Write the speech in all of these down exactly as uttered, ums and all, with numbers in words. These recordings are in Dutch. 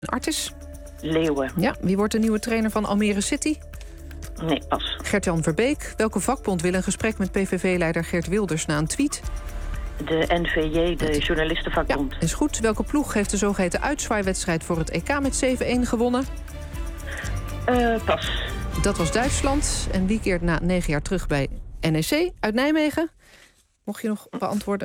Artis? Leeuwen. Ja, wie wordt de nieuwe trainer van Almere City? Nee, pas. Gert-Jan Verbeek. Welke vakbond wil een gesprek met P V V-leider Geert Wilders na een tweet? De N V J, de journalistenvakbond. Ja, is goed. Welke ploeg heeft de zogeheten uitzwaaiwedstrijd voor het E K met zeven-een gewonnen? Uh, pas. Dat was Duitsland. En wie keert na negen jaar terug bij N E C uit Nijmegen? Mocht je nog beantwoorden?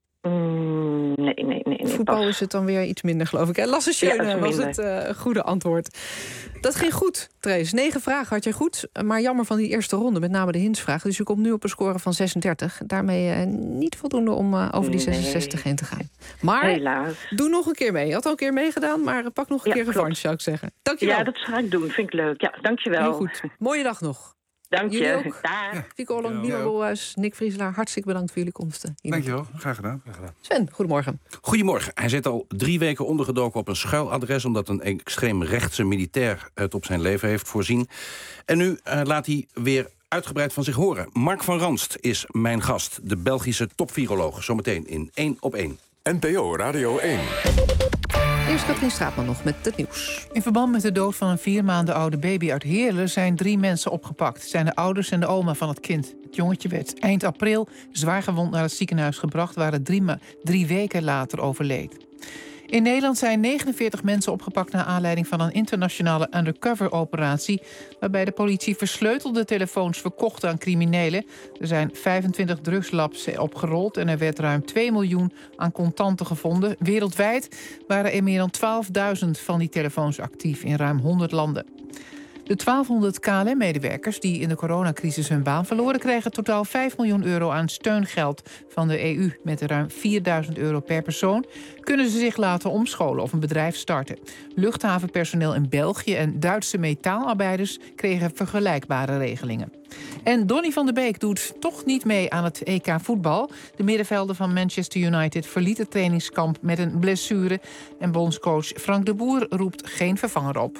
Mm, nee, nee, nee. nee Voetbal pas. is het dan weer iets minder, geloof ik. Lasse Schöne ja, was het uh, goede antwoord. Dat ging goed, Trace. Negen vragen had je goed. Maar jammer van die eerste ronde, met name de hintsvraag. Dus je komt nu op een score van zesendertig. Daarmee uh, niet voldoende om uh, over die zesenzestig heen te gaan. Maar helaas. Doe nog een keer mee. Je had al een keer meegedaan, maar pak nog een ja, keer revanche, klopt. zou ik zeggen. Dankjewel. Ja, dat ga ik doen. Vind ik leuk. Ja, dankjewel. Heel goed. Mooie dag nog. Dank je. Jullie ook. Dag. Fico Ollang, Nima Bolhuis, Nick Vrieselaar, hartstikke bedankt voor jullie komsten. Dankjewel, graag gedaan. graag gedaan. Sven, goedemorgen. Goedemorgen. Hij zit al drie weken ondergedoken op een schuiladres, omdat een extreemrechtse militair het op zijn leven heeft voorzien. En nu uh, laat hij weer uitgebreid van zich horen. Mark van Ranst is mijn gast, de Belgische topviroloog. Zometeen in één op één. N P O Radio één. Eerst Katrien Straatman nog met het nieuws. In verband met de dood van een vier maanden oude baby uit Heerlen zijn drie mensen opgepakt. Het zijn de ouders en de oma van het kind. Het jongetje werd eind april zwaargewond naar het ziekenhuis gebracht, waar het drie, ma- drie weken later overleed. In Nederland zijn negenenveertig mensen opgepakt naar aanleiding van een internationale undercover-operatie, waarbij de politie versleutelde telefoons verkocht aan criminelen. Er zijn vijfentwintig drugslabs opgerold en er werd ruim twee miljoen aan contanten gevonden. Wereldwijd waren er meer dan twaalfduizend van die telefoons actief in ruim honderd landen. De twaalfhonderd K L M-medewerkers die in de coronacrisis hun baan verloren, kregen totaal vijf miljoen euro aan steungeld van de E U. Met ruim vierduizend euro per persoon kunnen ze zich laten omscholen of een bedrijf starten. Luchthavenpersoneel in België en Duitse metaalarbeiders kregen vergelijkbare regelingen. En Donny van der Beek doet toch niet mee aan het E K voetbal. De middenvelder van Manchester United verliet het trainingskamp met een blessure. En bondscoach Frank de Boer roept geen vervanger op.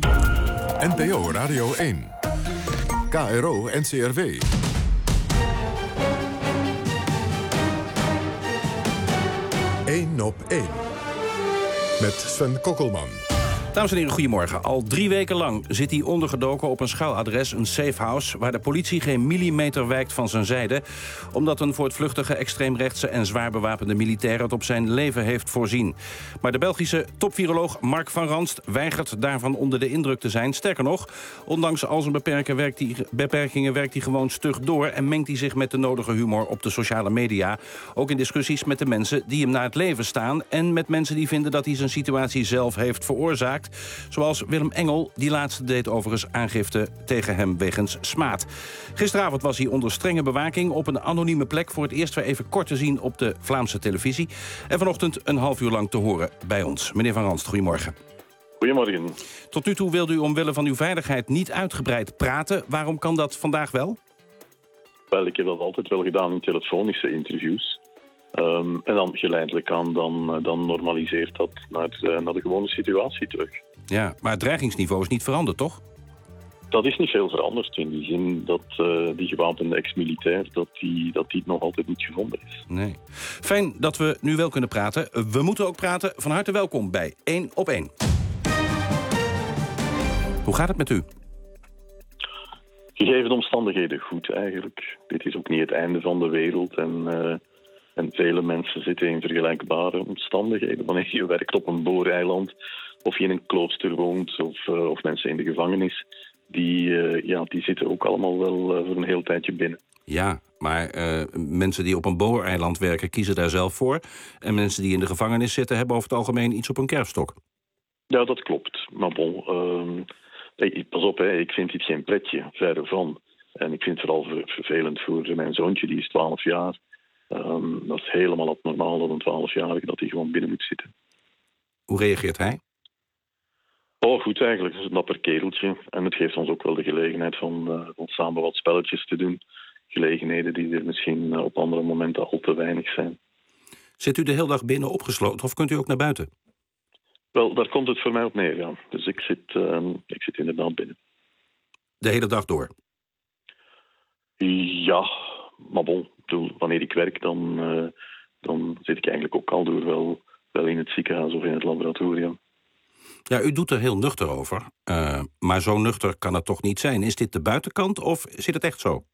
N P O Radio één. K R O N C R W. één op één. Met Sven Kokkelman. Dames en heren, goedemorgen. Al drie weken lang zit hij ondergedoken op een schuiladres, een safe house, waar de politie geen millimeter wijkt van zijn zijde, omdat een voortvluchtige extreemrechtse en zwaar bewapende militair het op zijn leven heeft voorzien. Maar de Belgische topviroloog Mark van Ranst weigert daarvan onder de indruk te zijn. Sterker nog, ondanks al zijn beperken werkt hij, beperkingen werkt hij gewoon stug door en mengt hij zich met de nodige humor op de sociale media. Ook in discussies met de mensen die hem naar het leven staan en met mensen die vinden dat hij zijn situatie zelf heeft veroorzaakt. Zoals Willem Engel, die laatste deed overigens aangifte tegen hem wegens smaad. Gisteravond was hij onder strenge bewaking op een anonieme plek, voor het eerst weer even kort te zien op de Vlaamse televisie. En vanochtend een half uur lang te horen bij ons. Meneer Van Ranst, goedemorgen. Goedemorgen. Tot nu toe wilde u omwille van uw veiligheid niet uitgebreid praten. Waarom kan dat vandaag wel? Wel, ik heb dat altijd wel gedaan in telefonische interviews. Um, en dan geleidelijk aan, dan, dan normaliseert dat naar, uh, naar de gewone situatie terug. Ja, maar het dreigingsniveau is niet veranderd, toch? Dat is niet veel veranderd in die zin dat uh, die gewapende ex-militair dat die, dat die nog altijd niet gevonden is. Nee. Fijn dat we nu wel kunnen praten. We moeten ook praten. Van harte welkom bij één op één. Hoe gaat het met u? Gegeven de omstandigheden goed eigenlijk. Dit is ook niet het einde van de wereld en... Uh, En vele mensen zitten in vergelijkbare omstandigheden. Wanneer je werkt op een booreiland, of je in een klooster woont, of, uh, of mensen in de gevangenis, die, uh, ja, die zitten ook allemaal wel uh, voor een heel tijdje binnen. Ja, maar uh, mensen die op een booreiland werken, kiezen daar zelf voor. En mensen die in de gevangenis zitten, hebben over het algemeen iets op hun kerfstok. Ja, dat klopt. Maar bon, uh, hey, pas op, hè, ik vind dit geen pretje, verre van. En ik vind het vooral vervelend voor mijn zoontje, die is twaalf jaar. Um, dat is helemaal abnormaal dat een twaalfjarige dat hij gewoon binnen moet zitten. Hoe reageert hij? Oh, goed eigenlijk. Het is een dapper kereltje. En het geeft ons ook wel de gelegenheid van, uh, van samen wat spelletjes te doen. Gelegenheden die er misschien uh, op andere momenten al te weinig zijn. Zit u de hele dag binnen opgesloten of kunt u ook naar buiten? Wel, daar komt het voor mij op neer, ja. Dus ik zit, uh, ik zit inderdaad binnen. De hele dag door? Ja, maar bon. Wanneer ik werk, dan, uh, dan zit ik eigenlijk ook al door wel, wel in het ziekenhuis of in het laboratorium. Ja, u doet er heel nuchter over. Uh, maar zo nuchter kan het toch niet zijn? Is dit de buitenkant of zit het echt zo?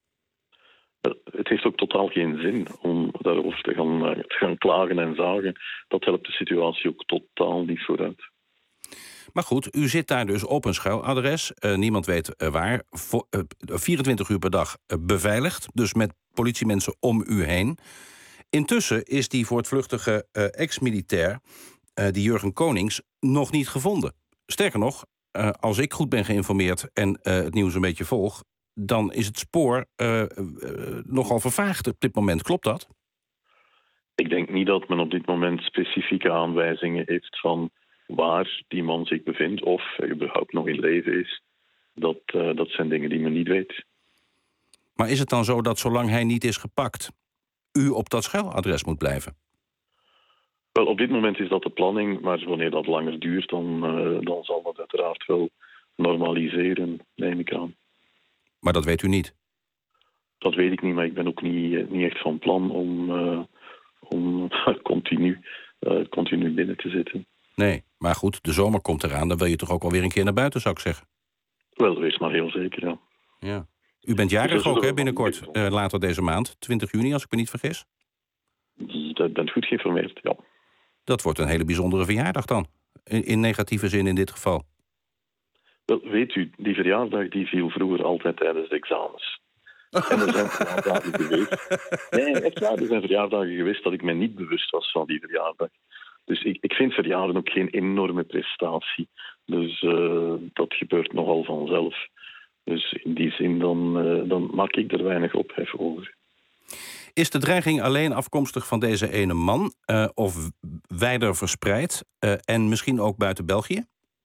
Het heeft ook totaal geen zin om daarover te gaan, te gaan klagen en zagen. Dat helpt de situatie ook totaal niet vooruit. Maar goed, u zit daar dus op een schuiladres. Uh, niemand weet uh, waar. Vo- uh, vierentwintig uur per dag uh, beveiligd. Dus met politiemensen om u heen. Intussen is die voortvluchtige uh, ex-militair, uh, die Jurgen Konings, nog niet gevonden. Sterker nog, uh, als ik goed ben geïnformeerd en uh, het nieuws een beetje volg, dan is het spoor uh, uh, nogal vervaagd op dit moment. Klopt dat? Ik denk niet dat men op dit moment specifieke aanwijzingen heeft van waar die man zich bevindt of hij überhaupt nog in leven is. Dat, uh, dat zijn dingen die men niet weet. Maar is het dan zo dat zolang hij niet is gepakt, u op dat schuiladres moet blijven? Wel, op dit moment is dat de planning, maar wanneer dat langer duurt, dan, uh, dan zal dat uiteraard wel normaliseren, neem ik aan. Maar dat weet u niet? Dat weet ik niet, maar ik ben ook niet, niet echt van plan om, uh, om continu, uh, continu binnen te zitten. Nee, maar goed, de zomer komt eraan. Dan wil je toch ook wel weer een keer naar buiten, zou ik zeggen? Wel, wees maar heel zeker, ja. Ja. U bent jarig ook, hè, binnenkort, uh, later deze maand. twintig juni, als ik me niet vergis. Dat bent goed geïnformeerd, ja. Dat wordt een hele bijzondere verjaardag dan. In, in negatieve zin in dit geval. Wel, weet u, die verjaardag die viel vroeger altijd tijdens de examens. En er zijn verjaardagen geweest. Nee, echt waar, er zijn verjaardagen geweest dat ik me niet bewust was van die verjaardag. Dus ik, ik vind verjaarden ook geen enorme prestatie. Dus uh, dat gebeurt nogal vanzelf. Dus in die zin dan, uh, dan maak ik er weinig ophef over. Is de dreiging alleen afkomstig van deze ene man uh, of wijder verspreid uh, en misschien ook buiten België?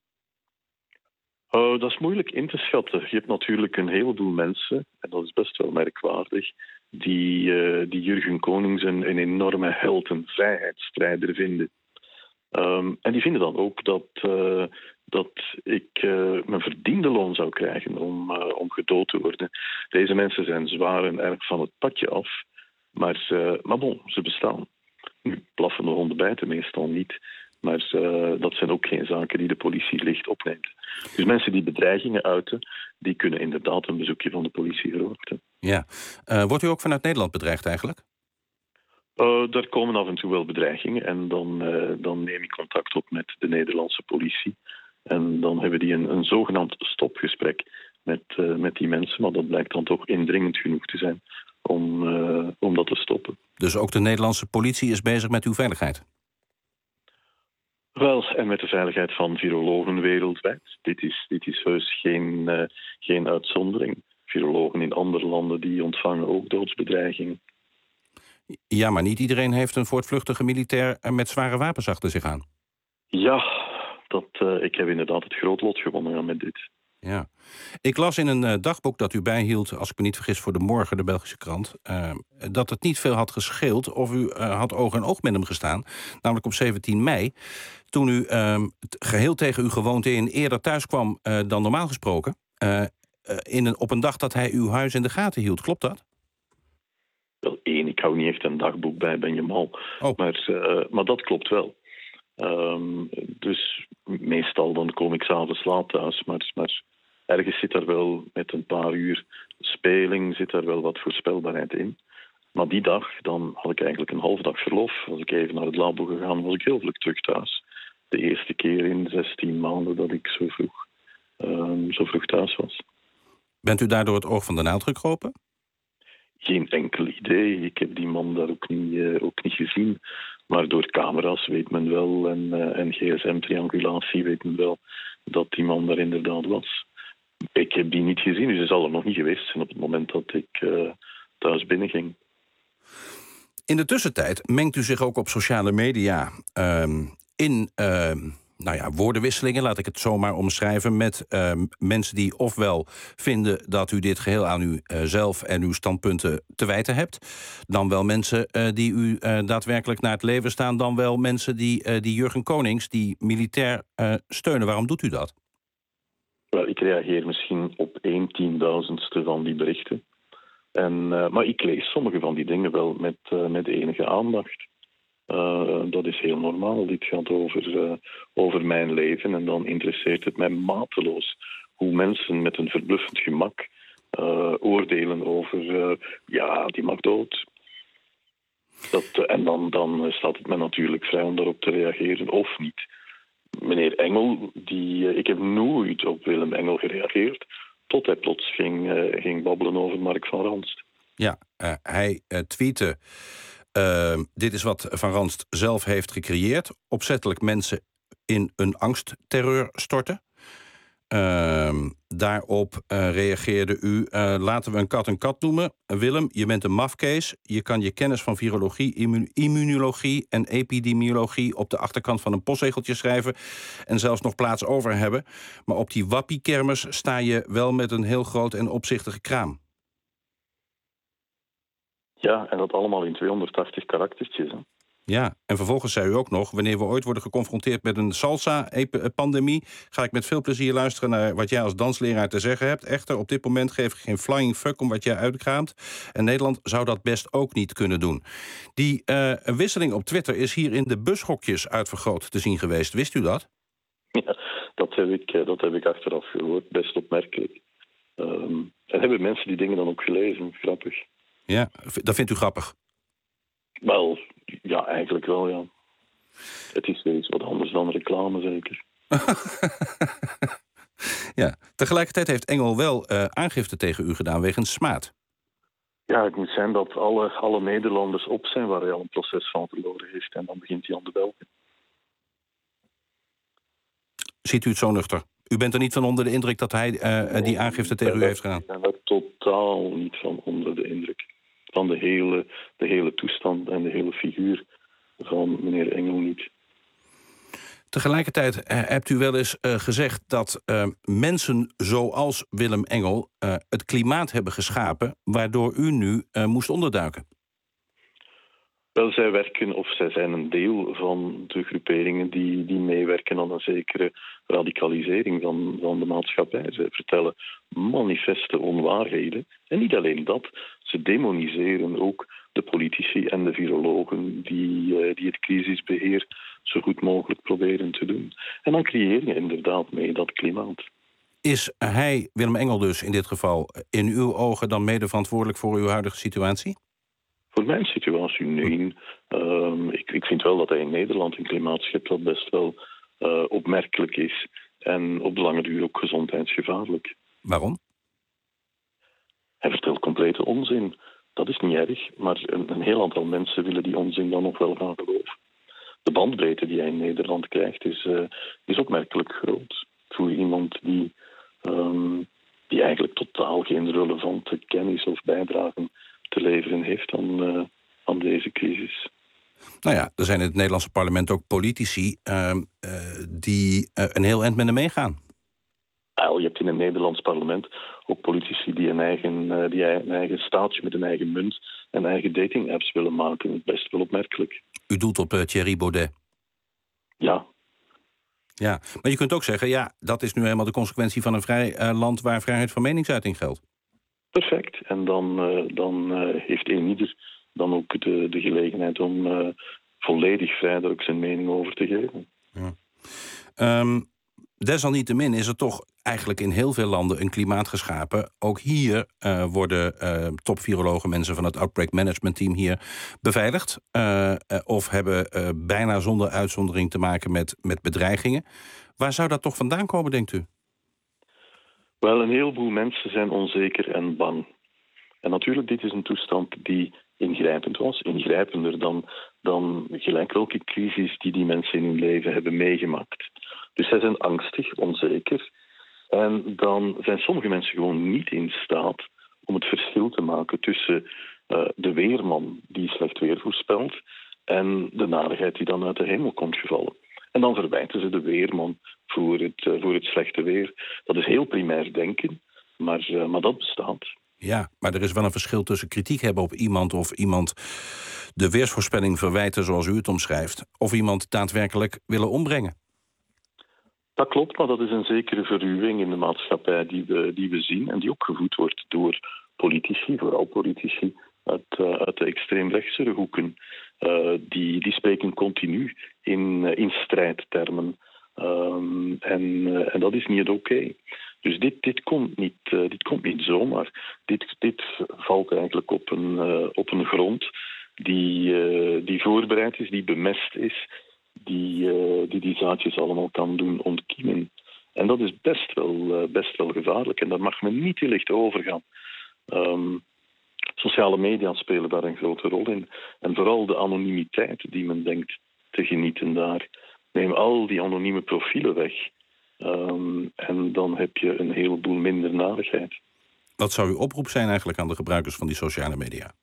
Uh, dat is moeilijk in te schatten. Je hebt natuurlijk een heleboel mensen, en dat is best wel merkwaardig, die, uh, die Jurgen Konings een, een enorme held, een vrijheidsstrijder vinden. Um, en die vinden dan ook dat, uh, dat ik uh, mijn verdiende loon zou krijgen om, uh, om gedood te worden. Deze mensen zijn zwaar en erg van het padje af, maar, uh, maar bon, ze bestaan. Nu blaffen de honden bijten meestal niet, maar uh, dat zijn ook geen zaken die de politie licht opneemt. Dus mensen die bedreigingen uiten, die kunnen inderdaad een bezoekje van de politie verwachten. Ja. Uh, wordt u ook vanuit Nederland bedreigd eigenlijk? Uh, daar komen af en toe wel bedreigingen en dan, uh, dan neem ik contact op met de Nederlandse politie. En dan hebben die een, een zogenaamd stopgesprek met, uh, met die mensen, maar dat blijkt dan toch indringend genoeg te zijn om, uh, om dat te stoppen. Dus ook de Nederlandse politie is bezig met uw veiligheid? Wel, en met de veiligheid van virologen wereldwijd. Dit is, dit is heus geen, uh, geen uitzondering. Virologen in andere landen die ontvangen ook doodsbedreigingen. Ja, maar niet iedereen heeft een voortvluchtige militair met zware wapens achter zich aan. Ja, dat, uh, ik heb inderdaad het groot lot gewonnen met dit. Ja. Ik las in een uh, dagboek dat u bijhield, als ik me niet vergis, voor de Morgen, de Belgische krant, uh, dat het niet veel had gescheeld of u uh, had oog in oog met hem gestaan. Namelijk op zeventien mei, toen u uh, geheel tegen uw gewoonte in eerder thuis kwam uh, dan normaal gesproken. Uh, uh, in een, op een dag dat hij uw huis in de gaten hield. Klopt dat? Wel, één, ik hou niet echt een dagboek bij, ben je mal. Oh. Maar, uh, maar dat klopt wel. Um, dus meestal dan kom ik 's avonds laat thuis, maar, maar ergens zit er wel met een paar uur speling, zit er wel wat voorspelbaarheid in. Maar die dag, dan had ik eigenlijk een halve dag verlof. Als ik even naar het labo gegaan, was ik heel vlug terug thuis. De eerste keer in zestien maanden dat ik zo vroeg, um, zo vroeg thuis was. Bent u daardoor het oog van de naald gekropen? Geen enkel idee. Ik heb die man daar ook niet, uh, ook niet gezien. Maar door camera's weet men wel en, uh, en G S M-triangulatie weet men wel dat die man daar inderdaad was. Ik heb die niet gezien, dus hij zal er nog niet geweest zijn op het moment dat ik uh, thuis binnenging. In de tussentijd mengt u zich ook op sociale media uh, in uh, nou ja, woordenwisselingen, laat ik het zomaar omschrijven, met uh, mensen die ofwel vinden dat u dit geheel aan uzelf en uw standpunten te wijten hebt, dan wel mensen uh, die u uh, daadwerkelijk naar het leven staan, dan wel mensen die, uh, die Jurgen Konings, die militair uh, steunen. Waarom doet u dat? Wel, ik reageer misschien op één tienduizendste van die berichten. En, uh, maar ik lees sommige van die dingen wel met, uh, met enige aandacht. Uh, dat is heel normaal. Dit gaat over, uh, over mijn leven. En dan interesseert het mij mateloos hoe mensen met een verbluffend gemak uh, oordelen over... Uh, ja, die mag dood. Dat, uh, en dan, dan staat het mij natuurlijk vrij om daarop te reageren of niet. Meneer Engel, die, uh, ik heb nooit op Willem Engel gereageerd... tot hij plots ging, uh, ging babbelen over Mark van Ranst. Ja, uh, hij uh, tweette... Uh, dit is wat Van Ranst zelf heeft gecreëerd. Opzettelijk mensen in een angstterreur storten. Uh, daarop uh, reageerde u... Uh, laten we een kat een kat noemen. Willem, je bent een mafkees. Je kan je kennis van virologie, immu- immunologie en epidemiologie... op de achterkant van een postzegeltje schrijven... en zelfs nog plaats over hebben. Maar op die wappiekermis sta je wel met een heel groot en opzichtige kraam. Ja, en dat allemaal in tweehonderdtachtig karaktertjes. Hè? Ja, en vervolgens zei u ook nog... wanneer we ooit worden geconfronteerd met een salsa-pandemie... ga ik met veel plezier luisteren naar wat jij als dansleraar te zeggen hebt. Echter, op dit moment geef ik geen flying fuck om wat jij uitkraamt. En Nederland zou dat best ook niet kunnen doen. Die uh, wisseling op Twitter is hier in de bushokjes uitvergroot te zien geweest. Wist u dat? Ja, dat heb ik, dat heb ik achteraf gehoord. Best opmerkelijk. Um, en hebben mensen die dingen dan ook gelezen? Grappig. Ja, dat vindt u grappig? Wel, ja, eigenlijk wel, ja. Het is iets wat anders dan reclame, zeker. Ja, tegelijkertijd heeft Engel wel uh, aangifte tegen u gedaan wegens smaad. Ja, het moet zijn dat alle, alle Nederlanders op zijn waar hij al een proces van verloren heeft. En dan begint hij aan de belgen. Ziet u het zo nuchter? U bent er niet van onder de indruk dat hij uh, die aangifte tegen u heeft gedaan? Ik ben er totaal niet van onder de indruk. Van de hele, de hele toestand en de hele figuur van meneer Engel niet. Tegelijkertijd uh, hebt u wel eens uh, gezegd dat uh, mensen zoals Willem Engel uh, het klimaat hebben geschapen waardoor u nu uh, moest onderduiken. Wel, zij werken of zij zijn een deel van de groeperingen die, die meewerken aan een zekere radicalisering van, van de maatschappij. Zij vertellen manifeste onwaarheden. En niet alleen dat, ze demoniseren ook de politici en de virologen die, uh, die het crisisbeheer zo goed mogelijk proberen te doen. En dan creëer je inderdaad mee dat klimaat. Is hij, Willem Engel dus in dit geval, in uw ogen dan mede verantwoordelijk voor uw huidige situatie? Voor mijn situatie, nee. Um, ik, ik vind wel dat hij in Nederland een klimaat schept dat best wel uh, opmerkelijk is. En op de lange duur ook gezondheidsgevaarlijk. Waarom? Hij vertelt complete onzin. Dat is niet erg, maar een, een heel aantal mensen willen die onzin dan nog wel gaan geloven. De bandbreedte die hij in Nederland krijgt is, uh, is opmerkelijk groot. Voor iemand die, um, die eigenlijk totaal geen relevante kennis of bijdrage te leveren heeft aan, uh, aan deze crisis. Nou ja, er zijn in het Nederlandse parlement ook politici uh, uh, die uh, een heel eind met hem meegaan. Nou, je hebt in het Nederlands parlement ook politici die een eigen, uh, die een eigen staatje met een eigen munt en eigen dating-apps willen maken. Best wel opmerkelijk. U doelt op uh, Thierry Baudet? Ja. Ja, maar je kunt ook zeggen, ja, dat is nu helemaal de consequentie van een vrij uh, land waar vrijheid van meningsuiting geldt. Perfect. En dan, uh, dan uh, heeft eenieder dan ook de, de gelegenheid om uh, volledig vrij daar ook zijn mening over te geven. Ja. Um, desalniettemin is er toch eigenlijk in heel veel landen een klimaat geschapen. Ook hier uh, worden uh, top-virologen, mensen van het Outbreak Management Team hier beveiligd. Uh, uh, of hebben uh, bijna zonder uitzondering te maken met, met bedreigingen. Waar zou dat toch vandaan komen, denkt u? Wel, een heleboel mensen zijn onzeker en bang. En natuurlijk, dit is een toestand die ingrijpend was. Ingrijpender dan, dan gelijk welke crisis die die mensen in hun leven hebben meegemaakt. Dus zij zijn angstig, onzeker. En dan zijn sommige mensen gewoon niet in staat om het verschil te maken tussen uh, de weerman die slecht weer voorspelt en de narigheid die dan uit de hemel komt gevallen. En dan verwijten ze de weerman voor het, uh, voor het slechte weer. Dat is heel primair denken, maar, uh, maar dat bestaat. Ja, maar er is wel een verschil tussen kritiek hebben op iemand of iemand de weersvoorspelling verwijten zoals u het omschrijft, of iemand daadwerkelijk willen ombrengen. Dat klopt, maar dat is een zekere verruwing in de maatschappij die we, die we zien en die ook gevoed wordt door politici, vooral politici uit, uh, uit de extreemrechtse hoeken. uh, die, die spreken continu in, uh, in strijdtermen. Um, en, uh, en dat is niet oké. Okay. Dus dit, dit, komt niet, uh, dit komt niet zomaar. Dit, dit valt eigenlijk op een, uh, op een grond die, uh, die voorbereid is, die bemest is, die, uh, die die zaadjes allemaal kan doen ontkiemen. En dat is best wel, uh, best wel gevaarlijk. En daar mag men niet te licht over gaan. Um, sociale media spelen daar een grote rol in. En vooral de anonimiteit die men denkt te genieten daar. Neem al die anonieme profielen weg. Um, en dan heb je een heleboel minder narigheid. Wat zou uw oproep zijn eigenlijk aan de gebruikers van die sociale media?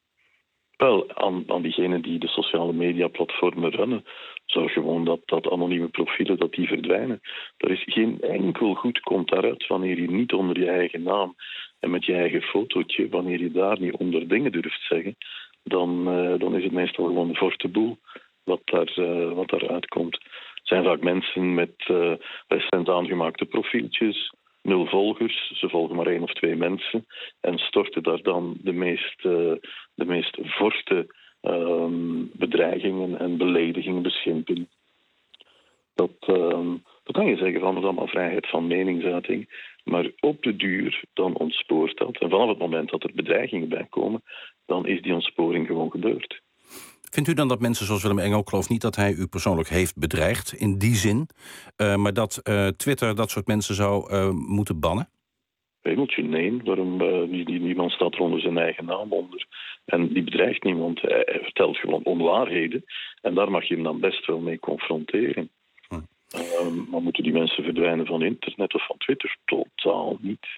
Wel, aan, aan diegenen die de sociale media-platformen runnen, zorg gewoon dat, dat anonieme profielen dat die verdwijnen. Er is geen enkel goed komt daaruit wanneer je niet onder je eigen naam en met je eigen fotootje, wanneer je daar niet onder dingen durft zeggen, dan, uh, dan is het meestal gewoon een forte boel wat, daar, uh, wat daaruit komt. Het zijn vaak mensen met uh, recent aangemaakte profieltjes, nul volgers, ze volgen maar één of twee mensen en storten daar dan de meest, uh, de meest forte um, bedreigingen en beledigingen, beschimpingen. Dat, um, dat kan je zeggen van, dat is allemaal vrijheid van meningsuiting, maar op de duur dan ontspoort dat. En vanaf het moment dat er bedreigingen bij komen, dan is die ontsporing gewoon gebeurd. Vindt u dan dat mensen zoals Willem Engel, ik geloof niet dat hij u persoonlijk heeft bedreigd in die zin, uh, maar dat uh, Twitter dat soort mensen zou uh, moeten bannen? Hemeltje, nee. Waarom, uh, niemand staat er onder zijn eigen naam onder. En die bedreigt niemand. Hij, hij vertelt gewoon onwaarheden. En daar mag je hem dan best wel mee confronteren. Hm. Uh, maar moeten die mensen verdwijnen van internet of van Twitter? Totaal niet.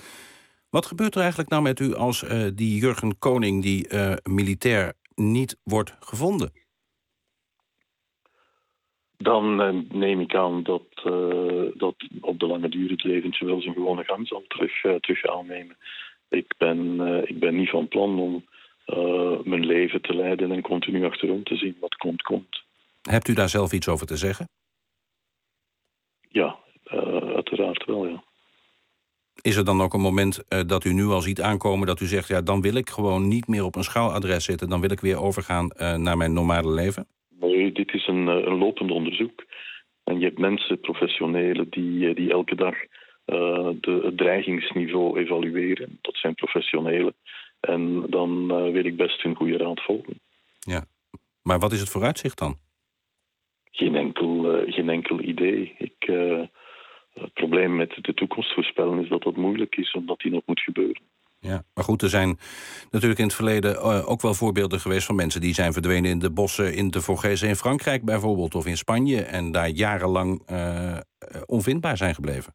Wat gebeurt er eigenlijk nou met u als uh, die Jurgen Koning, die uh, militair niet wordt gevonden? Dan uh, neem ik aan dat, uh, dat op de lange duur het leventje wel zijn gewone gang zal terug, uh, terug aannemen. Ik ben, uh, ik ben niet van plan om uh, mijn leven te leiden en continu achterom te zien wat komt, komt. Hebt u daar zelf iets over te zeggen? Ja, uh, uiteraard wel, ja. Is er dan ook een moment uh, dat u nu al ziet aankomen dat u zegt, ja, dan wil ik gewoon niet meer op een schouwadres zitten, dan wil ik weer overgaan uh, naar mijn normale leven? Nee, dit is een, een lopend onderzoek. En je hebt mensen, professionelen, die, die elke dag uh, de, het dreigingsniveau evalueren. Dat zijn professionelen. En dan uh, wil ik best hun goede raad volgen. Ja, maar wat is het vooruitzicht dan? Geen enkel, uh, geen enkel idee. Ik, uh, het probleem met de toekomst voorspellen is dat dat moeilijk is, omdat die nog moet gebeuren. Ja, maar goed, er zijn natuurlijk in het verleden uh, ook wel voorbeelden geweest van mensen die zijn verdwenen in de bossen in de Vogezen in Frankrijk bijvoorbeeld, of in Spanje, en daar jarenlang uh, onvindbaar zijn gebleven.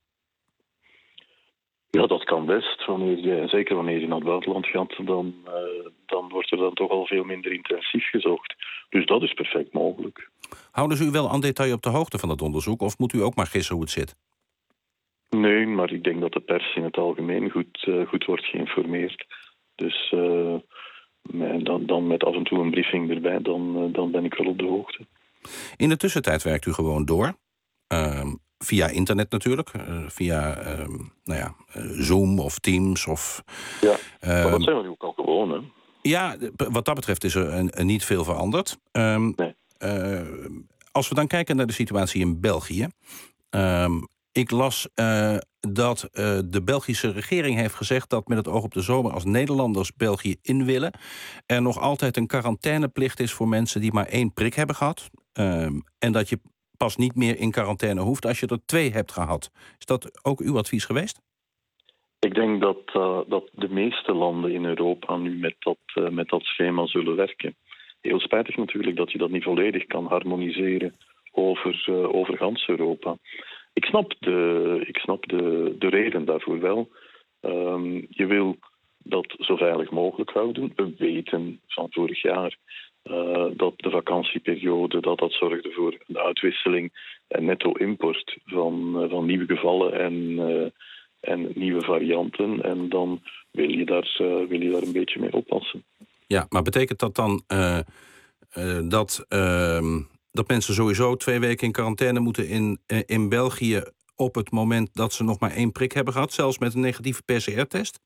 Ja, dat kan best. Wanneer je, zeker wanneer je naar het buitenland gaat, dan, uh, dan wordt er dan toch al veel minder intensief gezocht. Dus dat is perfect mogelijk. Houden ze u wel aan detail op de hoogte van het onderzoek, of moet u ook maar gissen hoe het zit? Nee, maar ik denk dat de pers in het algemeen goed, uh, goed wordt geïnformeerd. Dus uh, dan, dan met af en toe een briefing erbij, dan, uh, dan ben ik wel op de hoogte. In de tussentijd werkt u gewoon door. Uh, via internet natuurlijk. Uh, via uh, nou ja, uh, Zoom of Teams. Of, ja, uh, maar dat zijn we nu ook al gewoon, hè? Ja, wat dat betreft is er een, een niet veel veranderd. Um, nee. uh, als we dan kijken naar de situatie in België. Um, Ik las uh, dat uh, de Belgische regering heeft gezegd dat met het oog op de zomer, als Nederlanders België in willen, er nog altijd een quarantaineplicht is voor mensen die maar één prik hebben gehad. Um, en dat je pas niet meer in quarantaine hoeft als je er twee hebt gehad. Is dat ook uw advies geweest? Ik denk dat, uh, dat de meeste landen in Europa nu met dat, uh, met dat schema zullen werken. Heel spijtig natuurlijk dat je dat niet volledig kan harmoniseren over, uh, over gans Europa. Ik snap de, ik snap de, de reden daarvoor wel. Um, je wil dat zo veilig mogelijk houden. We weten van vorig jaar uh, dat de vakantieperiode dat dat zorgde voor een uitwisseling en netto-import van, uh, van nieuwe gevallen en, uh, en nieuwe varianten. En dan wil je, daar, uh, wil je daar een beetje mee oppassen. Ja, maar betekent dat dan uh, uh, dat... Uh... dat mensen sowieso twee weken in quarantaine moeten in, in België op het moment dat ze nog maar één prik hebben gehad, zelfs met een negatieve P C R-test?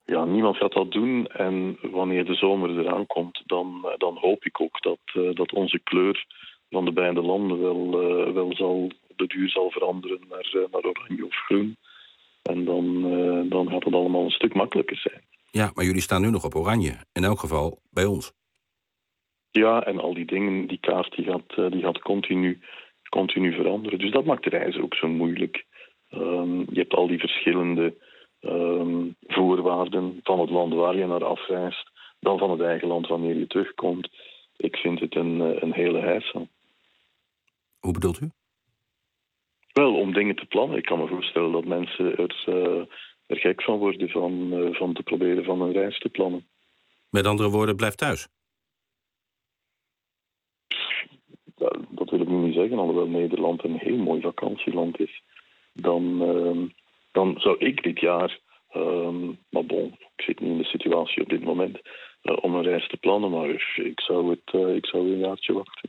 Ja, niemand gaat dat doen. En wanneer de zomer eraan komt, dan, dan hoop ik ook dat, uh, dat onze kleur van de beide landen wel, uh, wel zal, op de duur zal veranderen naar, uh, naar oranje of groen. En dan, uh, dan gaat het allemaal een stuk makkelijker zijn. Ja, maar jullie staan nu nog op oranje. In elk geval bij ons. Ja, en al die dingen, die kaart die gaat, uh, die gaat continu, continu veranderen. Dus dat maakt de reizen ook zo moeilijk. Um, je hebt al die verschillende um, voorwaarden van het land waar je naar afreist, dan van het eigen land wanneer je terugkomt. Ik vind het een, een hele heisa. Hoe bedoelt u? Wel, om dingen te plannen. Ik kan me voorstellen dat mensen er, uh, er gek van worden van, uh, van te proberen van een reis te plannen. Met andere woorden, blijf thuis. Ja, dat wil ik nu niet zeggen, alhoewel Nederland een heel mooi vakantieland is. Dan, uh, dan zou ik dit jaar, uh, maar bon, ik zit niet in de situatie op dit moment, uh, om een reis te plannen, maar ik zou, het, uh, ik zou een jaartje wachten.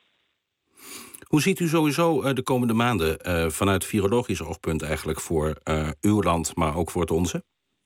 Hoe ziet u sowieso uh, de komende maanden uh, vanuit virologisch oogpunt eigenlijk voor uh, uw land, maar ook voor het onze?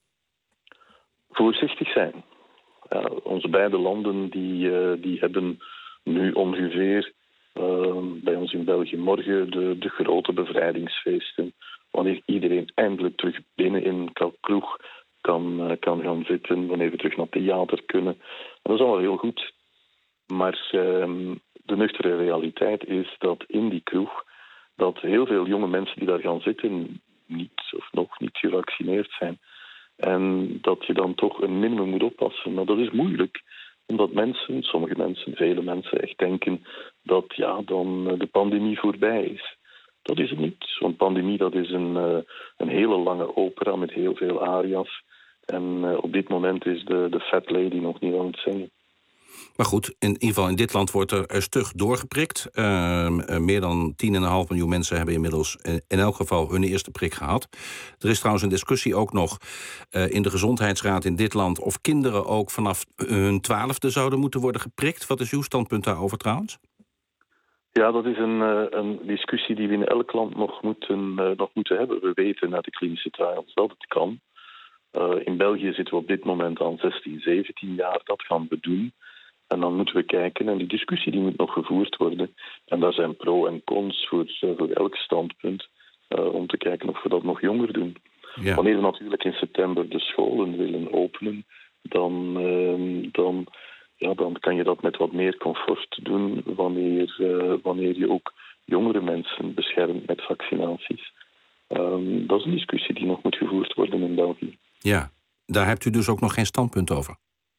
Voorzichtig zijn. Ja, onze beide landen die, uh, die hebben nu ongeveer uh, bij ons in België morgen de, de grote bevrijdingsfeesten. Wanneer iedereen eindelijk terug binnen in een kroeg kan, uh, kan gaan zitten. Wanneer we terug naar theater kunnen. En dat is allemaal heel goed. Maar uh, de nuchtere realiteit is dat in die kroeg dat heel veel jonge mensen die daar gaan zitten niet of nog niet gevaccineerd zijn. En dat je dan toch een minimum moet oppassen. Maar dat is moeilijk, omdat mensen, sommige mensen, vele mensen echt denken dat ja, dan de pandemie voorbij is. Dat is het niet. Zo'n pandemie dat is een, uh, een hele lange opera met heel veel aria's. En uh, op dit moment is de, de fat lady nog niet aan het zingen. Maar goed, in ieder geval in dit land wordt er stug doorgeprikt. Uh, meer dan tien komma vijf miljoen mensen hebben inmiddels in elk geval hun eerste prik gehad. Er is trouwens een discussie ook nog uh, in de Gezondheidsraad in dit land of kinderen ook vanaf hun twaalfde zouden moeten worden geprikt. Wat is uw standpunt daarover trouwens? Ja, dat is een, uh, een discussie die we in elk land nog moeten, uh, nog moeten hebben. We weten uit de klinische trials dat het kan. Uh, in België zitten we op dit moment aan zestien, zeventien jaar. Dat gaan we doen. En dan moeten we kijken, en die discussie die moet nog gevoerd worden. En daar zijn pro en cons voor, uh, voor elk standpunt, uh, om te kijken of we dat nog jonger doen. Ja. Wanneer we natuurlijk in september de scholen willen openen, dan, uh, dan, ja, dan kan je dat met wat meer comfort doen wanneer, uh, wanneer je ook jongere mensen beschermt met vaccinaties. Um, dat is een discussie die nog moet gevoerd worden in België. Ja, daar hebt u dus ook nog geen standpunt over?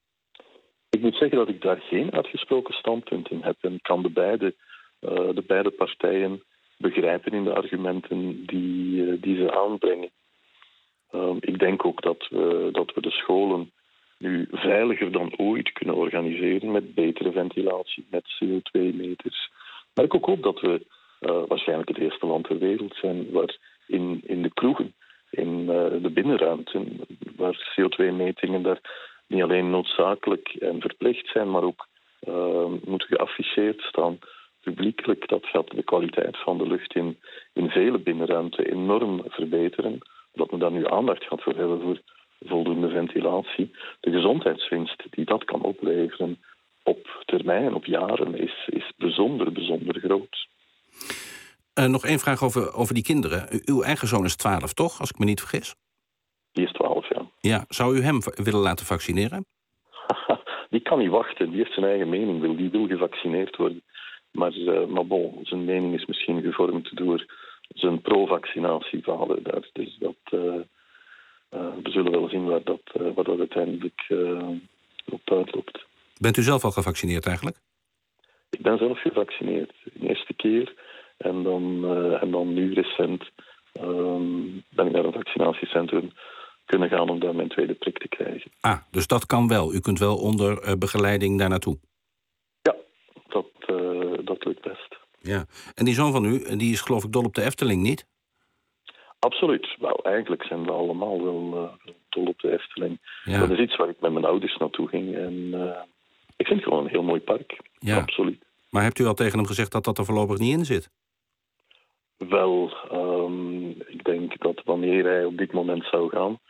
Ik moet zeggen dat ik daar geen uitgesproken standpunt in heb. En kan de beide, uh, de beide partijen begrijpen in de argumenten die, uh, die ze aanbrengen. Um, ik denk ook dat we, dat we de scholen nu veiliger dan ooit kunnen organiseren met betere ventilatie, met C O twee meters. Maar ik ook hoop dat we uh, waarschijnlijk het eerste land ter wereld zijn waar in, in de kroegen, in uh, de binnenruimten, waar C O twee metingen daar niet alleen noodzakelijk en verplicht zijn, maar ook uh, moeten geafficheerd staan publiekelijk. Dat gaat de kwaliteit van de lucht in, in vele binnenruimten enorm verbeteren. Dat we daar nu aandacht gaat voor hebben voor voldoende ventilatie. De gezondheidswinst die dat kan opleveren op termijn, op jaren, is, is bijzonder, bijzonder groot. Uh, nog één vraag over, over die kinderen. U, uw eigen zoon is twaalf, toch? Als ik me niet vergis. Die is twaalf, ja. Ja, zou u hem willen laten vaccineren? Die kan niet wachten. Die heeft zijn eigen mening. Wil. Die wil gevaccineerd worden. Maar, uh, maar bon, zijn mening is misschien gevormd door zijn pro-vaccinatievader daar. Dus dat, uh, uh, we zullen wel zien waar dat, uh, waar dat uiteindelijk uh, op uitloopt. Bent u zelf al gevaccineerd eigenlijk? Ik ben zelf gevaccineerd. De eerste keer. En dan, uh, en dan nu recent uh, ben ik naar een vaccinatiecentrum kunnen gaan om daar mijn tweede prik te krijgen. Ah, dus dat kan wel. U kunt wel onder uh, begeleiding daar naartoe? Ja, dat, uh, dat lukt best. Ja. En die zoon van u, die is geloof ik dol op de Efteling, niet? Absoluut. Wel, eigenlijk zijn we allemaal wel uh, dol op de Efteling. Ja. Dat is iets waar ik met mijn ouders naartoe ging. En uh, ik vind het gewoon een heel mooi park. Ja. Absoluut. Maar hebt u al tegen hem gezegd dat dat er voorlopig niet in zit? Wel, um, ik denk dat wanneer hij op dit moment zou gaan,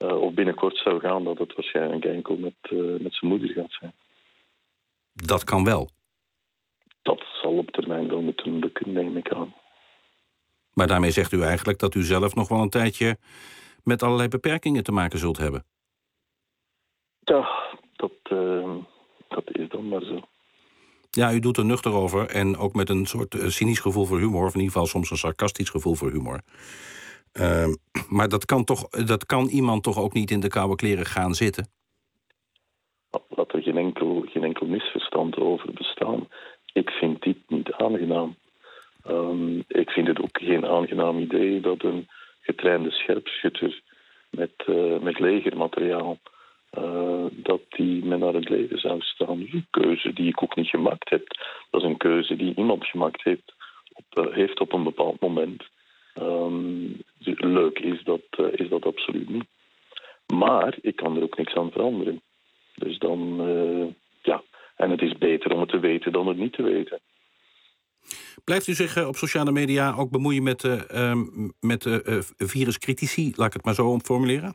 uh, of binnenkort zou gaan, dat het waarschijnlijk enkel met, uh, met zijn moeder gaat zijn. Dat kan wel. Dat zal op termijn wel moeten lukken, neem ik aan. Maar daarmee zegt u eigenlijk dat u zelf nog wel een tijdje met allerlei beperkingen te maken zult hebben. Ja, dat, uh, dat is dan maar zo. Ja, u doet er nuchter over en ook met een soort uh, cynisch gevoel voor humor, of in ieder geval soms een sarcastisch gevoel voor humor. Uh, maar dat kan, toch, dat kan iemand toch ook niet in de koude kleren gaan zitten? Laat er geen enkel, geen enkel misverstand over bestaan. Ik vind dit niet aangenaam. Um, ik vind het ook geen aangenaam idee dat een getrainde scherpschutter met, uh, met legermateriaal, uh, dat die men naar het leven zou staan. Dat is een keuze die ik ook niet gemaakt heb. Dat is een keuze die iemand gemaakt heeft op, uh, heeft op een bepaald moment. Um, leuk is dat, uh, is dat absoluut niet. Maar ik kan er ook niks aan veranderen. Dus dan, uh, ja, en het is beter om het te weten dan het niet te weten. Blijft u zich uh, op sociale media ook bemoeien met, uh, um, met uh, uh, viruscritici, laat ik het maar zo formuleren?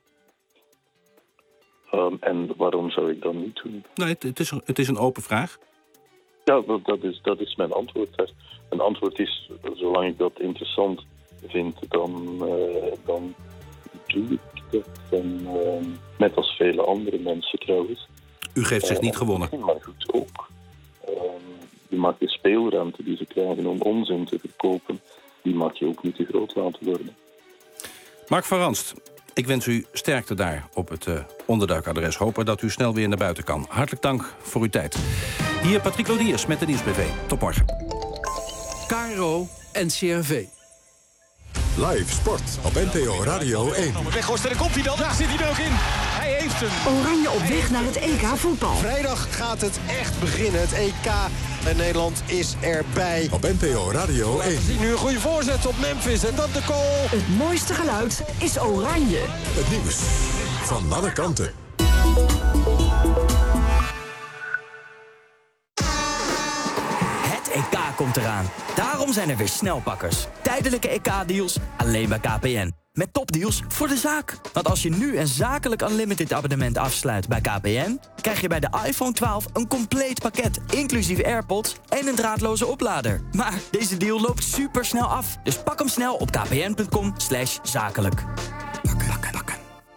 Um, en waarom zou ik dat niet doen? Nee, het, het, is, het is een open vraag. Ja, dat is, dat is mijn antwoord. Mijn antwoord is, zolang ik dat interessant vind, dan, uh, dan doe ik dat. En, uh, net als vele andere mensen trouwens. U geeft zich uh, niet gewonnen. Maar goed, ook. Uh, je mag de speelruimte die ze krijgen om onzin te verkopen, die mag je ook niet te groot laten worden. Mark van Ranst, ik wens u sterkte daar op het uh, onderduikadres. Hopen dat u snel weer naar buiten kan. Hartelijk dank voor uw tijd. Hier Patrick Lodiers met de Nieuwsbv. Tot morgen. K R O en C R V. Live sport op N P O Radio één. Weghorst, daar komt hij dan. Daar zit hij er ook in. Hij heeft hem. Oranje op weg naar het E K voetbal. Vrijdag gaat het echt beginnen. Het E K en Nederland is erbij. Op N P O Radio één. We zien nu een goede voorzet op Memphis en dan de goal. Het mooiste geluid is oranje. Het nieuws van alle kanten. Het E K komt eraan. Daarom zijn er weer snelpakkers. Tijdelijke E K-deals alleen bij K P N. Met topdeals voor de zaak. Want als je nu een zakelijk unlimited abonnement afsluit bij K P N... krijg je bij de iPhone twaalf een compleet pakket, inclusief AirPods en een draadloze oplader. Maar deze deal loopt supersnel af. Dus pak hem snel op kpn.com slash zakelijk. Pakken, pakken, pakken.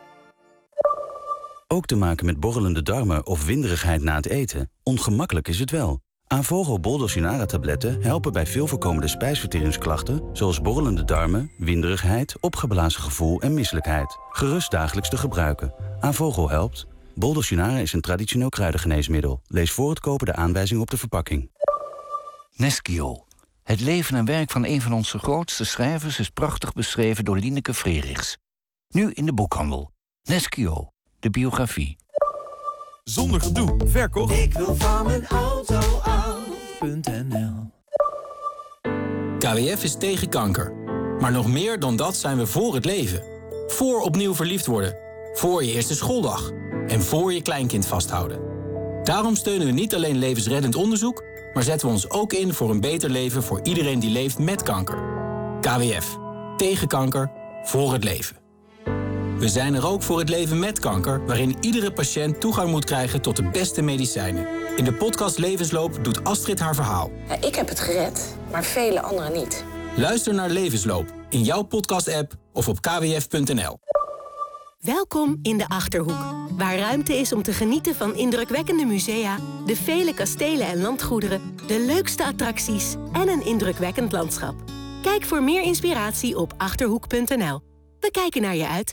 Ook te maken met borrelende darmen of winderigheid na het eten? Ongemakkelijk is het wel. Avogel Bol-Doshinara-tabletten helpen bij veel voorkomende spijsverteringsklachten... zoals borrelende darmen, winderigheid, opgeblazen gevoel en misselijkheid. Gerust dagelijks te gebruiken. Avogel helpt. Bol-Doshinara is een traditioneel kruidengeneesmiddel. Lees voor het kopen de aanwijzing op de verpakking. Nesquio. Het leven en werk van een van onze grootste schrijvers... is prachtig beschreven door Lieneke Frerichs. Nu in de boekhandel. Nesquio, de biografie. Zonder gedoe, verkocht. Ik wil van mijn auto af.nl. K W F is tegen kanker. Maar nog meer dan dat zijn we voor het leven. Voor opnieuw verliefd worden. Voor je eerste schooldag. En voor je kleinkind vasthouden. Daarom steunen we niet alleen levensreddend onderzoek... maar zetten we ons ook in voor een beter leven voor iedereen die leeft met kanker. K W F. Tegen kanker. Voor het leven. We zijn er ook voor het leven met kanker... waarin iedere patiënt toegang moet krijgen tot de beste medicijnen. In de podcast Levensloop doet Astrid haar verhaal. Ja, ik heb het gered, maar vele anderen niet. Luister naar Levensloop in jouw podcast-app of op k w f punt n l. Welkom in de Achterhoek, waar ruimte is om te genieten van indrukwekkende musea... de vele kastelen en landgoederen, de leukste attracties en een indrukwekkend landschap. Kijk voor meer inspiratie op achterhoek punt n l. We kijken naar je uit.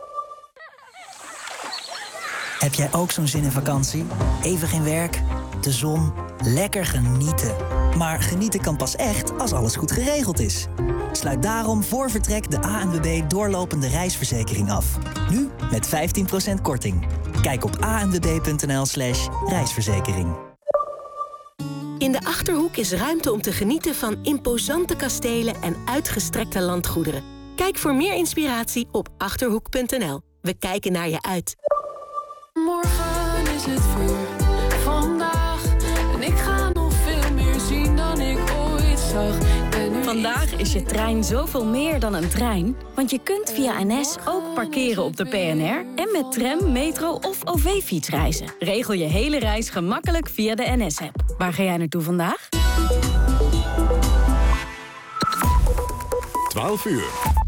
Heb jij ook zo'n zin in vakantie? Even geen werk, de zon, lekker genieten. Maar genieten kan pas echt als alles goed geregeld is. Sluit daarom voor vertrek de A N W B doorlopende reisverzekering af. Nu met vijftien procent korting. Kijk op a n w b punt n l slash reisverzekering. In de Achterhoek is ruimte om te genieten van imposante kastelen en uitgestrekte landgoederen. Kijk voor meer inspiratie op achterhoek punt n l. We kijken naar je uit. Morgen is het weer vandaag. En ik ga nog veel meer zien dan ik ooit zag. Van Vandaag is je trein zoveel meer dan een trein. Want je kunt via N S ook parkeren op de P N R... en met tram, metro of O V-fiets reizen. Regel je hele reis gemakkelijk via de N S-app. Waar ga jij naartoe vandaag? twaalf uur.